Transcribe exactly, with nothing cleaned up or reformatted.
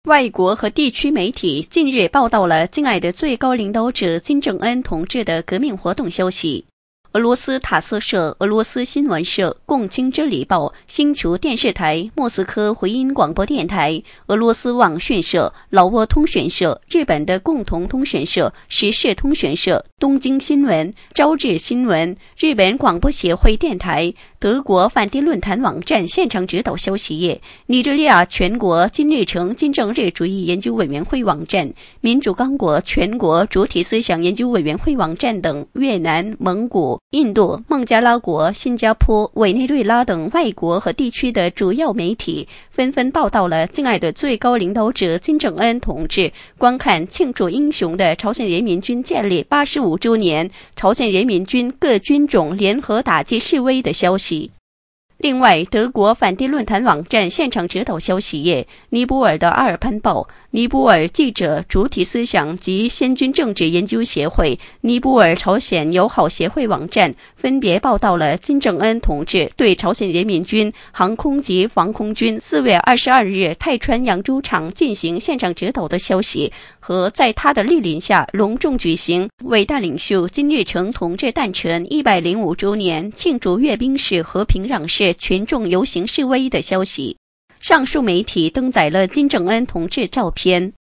外国和地区媒体近日报道了敬爱的最高领导者金正恩同志的革命活动消息。俄罗斯塔斯社、俄罗斯新闻社、共青真理报、星球电视台、莫斯科回音广播电台、俄罗斯网讯社、老挝通讯社、日本的共同通讯社、时事通讯社、东京新闻、朝日新闻、日本广播协会电台、德国梵蒂论坛网站现场指导消息页、尼日利亚全国金日成金正日主义研究委员会网站、民主刚果全国主体思想研究委员会网站等越南、蒙古、印度、孟加拉国、新加坡、委内瑞拉等外国和地区的主要媒体纷纷报道了敬爱的最高领导者金正恩同志观看庆祝英雄的朝鲜人民军建立八十五周年朝鲜人民军各军种联合打击示威的消息。另外，德国梵蒂论坛网站现场指导消息页、尼泊尔的阿尔潘报、尼泊尔记者主体思想及先军政治研究协会、尼泊尔朝鲜友好协会网站分别报道了金正恩同志对朝鲜人民军航空及防空军四月二十二日泰川扬州场进行现场指导的消息，和在他的莅临下隆重举行伟大领袖金日成同志诞辰一百零五周年庆祝阅兵式和平壤式群众游行示威的消息。上述媒体登载了金正恩同志照片。